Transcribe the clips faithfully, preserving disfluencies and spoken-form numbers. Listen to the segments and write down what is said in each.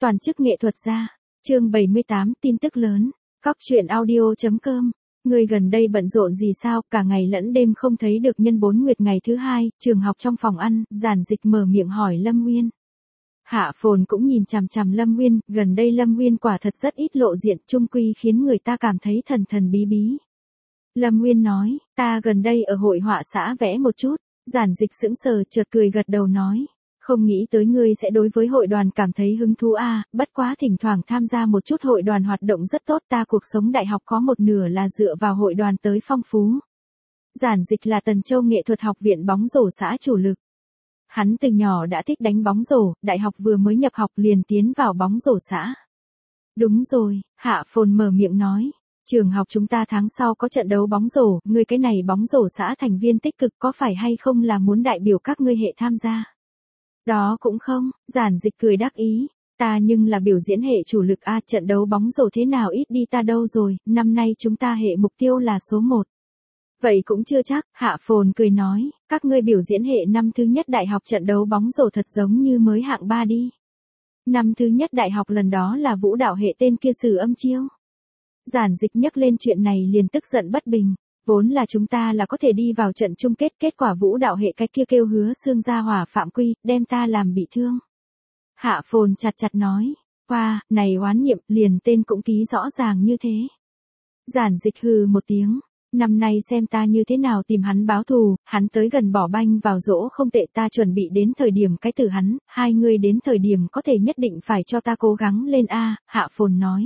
Toàn chức nghệ thuật gia. Chương bảy mươi tám, tin tức lớn. Cóc truyện audio chấm com. Người gần đây bận rộn gì sao, cả ngày lẫn đêm không thấy được nhân bốn nguyệt ngày thứ hai, trường học trong phòng ăn, Giản Dịch mở miệng hỏi Lâm Nguyên. Hạ Phồn cũng nhìn chằm chằm Lâm Nguyên, gần đây Lâm Nguyên quả thật rất ít lộ diện, chung quy khiến người ta cảm thấy thần thần bí bí. Lâm Nguyên nói, ta gần đây ở hội họa xã vẽ một chút. Giản Dịch sững sờ, chợt cười gật đầu nói, không nghĩ tới ngươi sẽ đối với hội đoàn cảm thấy hứng thú a, à, bất quá thỉnh thoảng tham gia một chút hội đoàn hoạt động rất tốt, ta cuộc sống đại học có một nửa là dựa vào hội đoàn tới phong phú. Giản Dịch là Tần Châu Nghệ thuật học viện bóng rổ xã chủ lực. Hắn từ nhỏ đã thích đánh bóng rổ, đại học vừa mới nhập học liền tiến vào bóng rổ xã. Đúng rồi, Hạ Phồn mở miệng nói. Trường học chúng ta tháng sau có trận đấu bóng rổ, ngươi cái này bóng rổ xã thành viên tích cực có phải hay không là muốn đại biểu các ngươi hệ tham gia? Đó cũng không, Giản Dịch cười đắc ý, ta nhưng là biểu diễn hệ chủ lực a, trận đấu bóng rổ thế nào ít đi ta đâu rồi, năm nay chúng ta hệ mục tiêu là số một. Vậy cũng chưa chắc, Hạ Phồn cười nói, các ngươi biểu diễn hệ năm thứ nhất đại học trận đấu bóng rổ thật giống như mới hạng ba đi. Năm thứ nhất đại học lần đó là vũ đạo hệ tên kia Sử Âm Chiêu. Giản Dịch nhắc lên chuyện này liền tức giận bất bình, vốn là chúng ta là có thể đi vào trận chung kết, kết quả vũ đạo hệ cái kia kêu Hứa Xương gia hỏa phạm quy, đem ta làm bị thương. Hạ Phồn chặt chặt nói, wow, này oán niệm, liền tên cũng ký rõ ràng như thế. Giản Dịch hừ một tiếng, năm nay xem ta như thế nào tìm hắn báo thù, hắn tới gần bỏ banh vào dỗ không tệ, ta chuẩn bị đến thời điểm cái từ hắn, hai người đến thời điểm có thể nhất định phải cho ta cố gắng lên a, Hạ Phồn nói.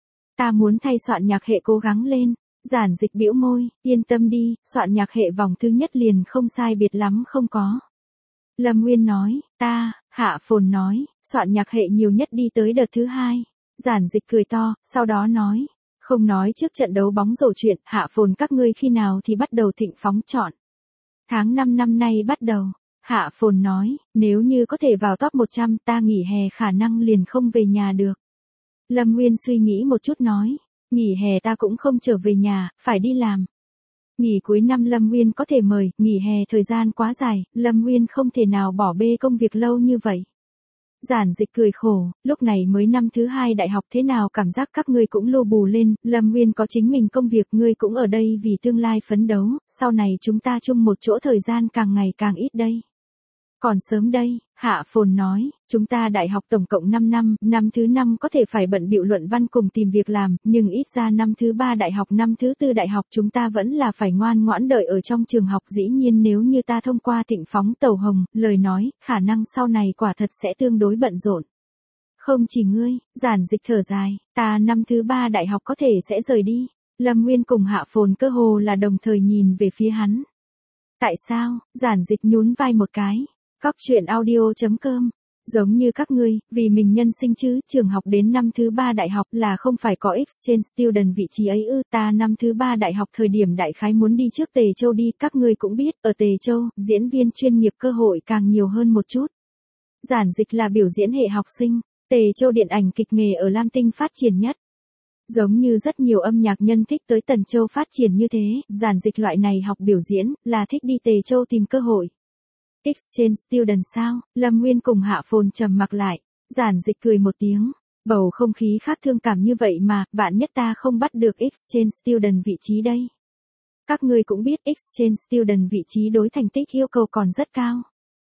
Ta muốn thay soạn nhạc hệ cố gắng lên. Giản Dịch bĩu môi, yên tâm đi, soạn nhạc hệ vòng thứ nhất liền không sai biệt lắm không có. Lâm Nguyên nói, ta, Hạ Phồn nói, soạn nhạc hệ nhiều nhất đi tới đợt thứ hai. Giản Dịch cười to, sau đó nói, không nói trước trận đấu bóng rổ chuyện, Hạ Phồn các ngươi khi nào thì bắt đầu thịnh phóng chọn. Tháng năm năm nay bắt đầu. Hạ Phồn nói, nếu như có thể vào top một trăm ta nghỉ hè khả năng liền không về nhà được. Lâm Nguyên suy nghĩ một chút nói, nghỉ hè ta cũng không trở về nhà, phải đi làm. Nghỉ cuối năm Lâm Nguyên có thể mời, nghỉ hè thời gian quá dài, Lâm Nguyên không thể nào bỏ bê công việc lâu như vậy. Giản Dịch cười khổ, lúc này mới năm thứ hai đại học thế nào cảm giác các ngươi cũng lô bù lên, Lâm Nguyên có chính mình công việc, ngươi cũng ở đây vì tương lai phấn đấu, sau này chúng ta chung một chỗ thời gian càng ngày càng ít đây. Còn sớm đây, Hạ Phồn nói, chúng ta đại học tổng cộng năm năm, năm thứ năm có thể phải bận bịu luận văn cùng tìm việc làm, nhưng ít ra năm thứ ba đại học, năm thứ tư đại học chúng ta vẫn là phải ngoan ngoãn đợi ở trong trường học, dĩ nhiên nếu như ta thông qua thịnh phóng tàu hồng, lời nói, khả năng sau này quả thật sẽ tương đối bận rộn. Không chỉ ngươi, Giản Dịch thở dài, ta năm thứ ba đại học có thể sẽ rời đi. Lâm Nguyên cùng Hạ Phồn cơ hồ là đồng thời nhìn về phía hắn. Tại sao? Giản Dịch nhún vai một cái. Cóc truyện audio chấm com. Giống như các ngươi, vì mình nhân sinh chứ, trường học đến năm thứ ba đại học là không phải có exchange student vị trí ấy ư, ta năm thứ ba đại học thời điểm đại khái muốn đi trước Tề Châu đi, các ngươi cũng biết, ở Tề Châu, diễn viên chuyên nghiệp cơ hội càng nhiều hơn một chút. Giản Dịch là biểu diễn hệ học sinh, Tề Châu điện ảnh kịch nghề ở Lam Tinh phát triển nhất. Giống như rất nhiều âm nhạc nhân thích tới Tần Châu phát triển như thế, Giản Dịch loại này học biểu diễn, là thích đi Tề Châu tìm cơ hội. Exchange student sao? Lâm Nguyên cùng Hạ Phồn trầm mặc lại. Giản Dịch cười một tiếng. Bầu không khí khác thương cảm như vậy mà, vạn nhất ta không bắt được exchange student vị trí đây. Các ngươi cũng biết exchange student vị trí đối thành tích yêu cầu còn rất cao.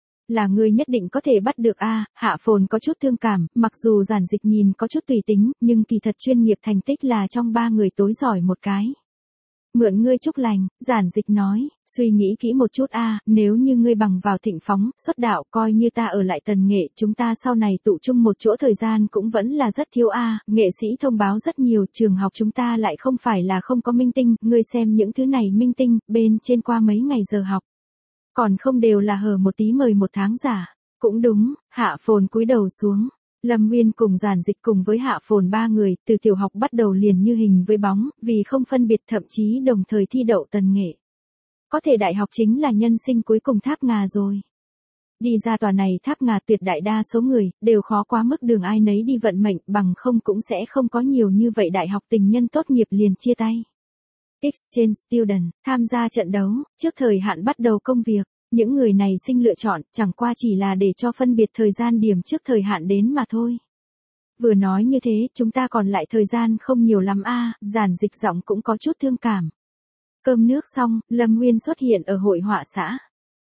Là ngươi nhất định có thể bắt được a, à, Hạ Phồn có chút thương cảm, mặc dù Giản Dịch nhìn có chút tùy tính, nhưng kỳ thật chuyên nghiệp thành tích là trong ba người tối giỏi một cái. Mượn ngươi chúc lành, Giản Dịch nói, suy nghĩ kỹ một chút a, à, nếu như ngươi bằng vào thịnh phóng, xuất đạo, coi như ta ở lại Tần Nghệ, chúng ta sau này tụ chung một chỗ thời gian cũng vẫn là rất thiếu a, à, nghệ sĩ thông báo rất nhiều, trường học chúng ta lại không phải là không có minh tinh, ngươi xem những thứ này minh tinh, bên trên qua mấy ngày giờ học. Còn không đều là hở một tí mời một tháng giả. Cũng đúng, Hạ Phồn cúi đầu xuống. Lâm Nguyên cùng Giản Dịch cùng với Hạ Phồn ba người, từ tiểu học bắt đầu liền như hình với bóng, vì không phân biệt thậm chí đồng thời thi đậu Tần Nghệ. Có thể đại học chính là nhân sinh cuối cùng tháp ngà rồi. Đi ra tòa này tháp ngà tuyệt đại đa số người, đều khó quá mức đường ai nấy đi vận mệnh, bằng không cũng sẽ không có nhiều như vậy đại học tình nhân tốt nghiệp liền chia tay. Exchange student, tham gia trận đấu, trước thời hạn bắt đầu công việc. Những người này sinh lựa chọn, chẳng qua chỉ là để cho phân biệt thời gian điểm trước thời hạn đến mà thôi. Vừa nói như thế, chúng ta còn lại thời gian không nhiều lắm a, Giản Dịch giọng cũng có chút thương cảm. Cơm nước xong, Lâm Nguyên xuất hiện ở hội họa xã.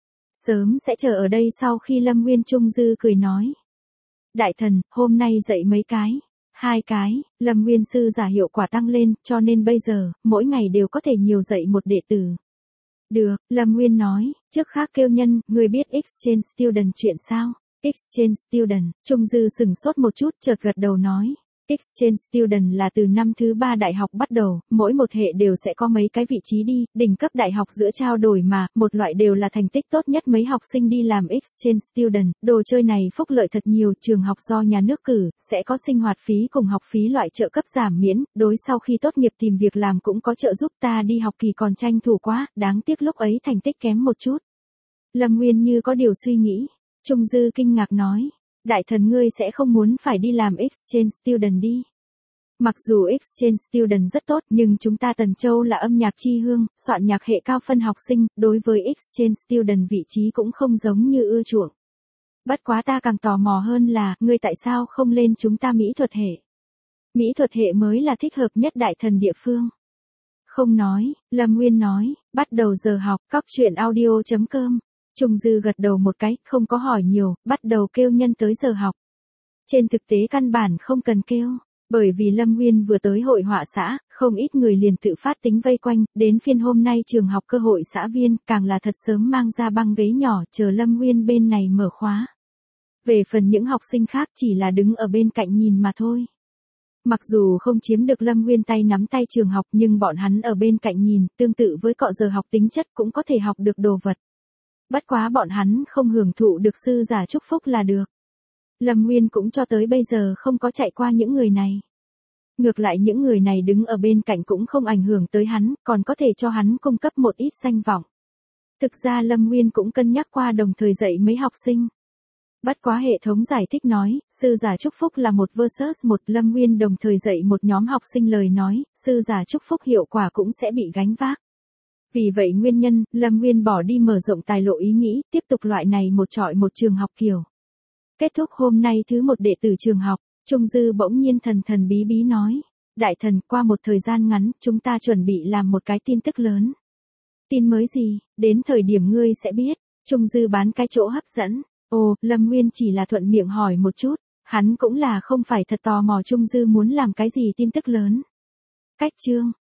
Sớm sẽ chờ ở đây sau khi Lâm Nguyên Trung Dư cười nói. Đại thần, hôm nay dạy mấy cái? Hai cái, Lâm Nguyên sư giả hiệu quả tăng lên, cho nên bây giờ, mỗi ngày đều có thể nhiều dạy một đệ tử. Được, Lâm Nguyên nói, trước khác kêu nhân, người biết Exchange Student chuyện sao? Exchange Student, Trung Dư sừng sốt một chút chợt gật đầu nói. Exchange Student là từ năm thứ ba đại học bắt đầu, mỗi một hệ đều sẽ có mấy cái vị trí đi, đỉnh cấp đại học giữa trao đổi mà, một loại đều là thành tích tốt nhất mấy học sinh đi làm Exchange Student, đồ chơi này phúc lợi thật nhiều, trường học do nhà nước cử, sẽ có sinh hoạt phí cùng học phí loại trợ cấp giảm miễn, đối sau khi tốt nghiệp tìm việc làm cũng có trợ giúp ta đi học kỳ còn tranh thủ quá, đáng tiếc lúc ấy thành tích kém một chút. Lâm Nguyên như có điều suy nghĩ, Trung Dư kinh ngạc nói. Đại thần ngươi sẽ không muốn phải đi làm Exchange Student đi. Mặc dù Exchange Student rất tốt nhưng chúng ta Tần Châu là âm nhạc chi hương, soạn nhạc hệ cao phân học sinh, đối với Exchange Student vị trí cũng không giống như ưa chuộng. Bất quá ta càng tò mò hơn là, ngươi tại sao không lên chúng ta mỹ thuật hệ? Mỹ thuật hệ mới là thích hợp nhất đại thần địa phương. Không nói, Lâm Nguyên nói, bắt đầu giờ học, cóc truyện audio chấm com. Trung Dư gật đầu một cái, không có hỏi nhiều, bắt đầu kêu nhân tới giờ học. Trên thực tế căn bản không cần kêu, bởi vì Lâm Nguyên vừa tới hội họa xã, không ít người liền tự phát tính vây quanh, đến phiên hôm nay trường học cơ hội xã viên, càng là thật sớm mang ra băng ghế nhỏ chờ Lâm Nguyên bên này mở khóa. Về phần những học sinh khác chỉ là đứng ở bên cạnh nhìn mà thôi. Mặc dù không chiếm được Lâm Nguyên tay nắm tay trường học nhưng bọn hắn ở bên cạnh nhìn, tương tự với cọ giờ học tính chất cũng có thể học được đồ vật. Bất quá bọn hắn không hưởng thụ được sư giả chúc phúc là được. Lâm Nguyên cũng cho tới bây giờ không có chạy qua những người này. Ngược lại những người này đứng ở bên cạnh cũng không ảnh hưởng tới hắn, còn có thể cho hắn cung cấp một ít danh vọng. Thực ra Lâm Nguyên cũng cân nhắc qua đồng thời dạy mấy học sinh. Bất quá hệ thống giải thích nói, sư giả chúc phúc là một versus một, Lâm Nguyên đồng thời dạy một nhóm học sinh lời nói, sư giả chúc phúc hiệu quả cũng sẽ bị gánh vác. Vì vậy nguyên nhân, Lâm Nguyên bỏ đi mở rộng tài lộ ý nghĩ, tiếp tục loại này một trọi một trường học kiểu. Kết thúc hôm nay thứ một đệ tử trường học, Trung Dư bỗng nhiên thần thần bí bí nói. Đại thần, qua một thời gian ngắn, chúng ta chuẩn bị làm một cái tin tức lớn. Tin mới gì, đến thời điểm ngươi sẽ biết. Trung Dư bán cái chỗ hấp dẫn. Ồ, Lâm Nguyên chỉ là thuận miệng hỏi một chút, hắn cũng là không phải thật tò mò Trung Dư muốn làm cái gì tin tức lớn. Cách chương.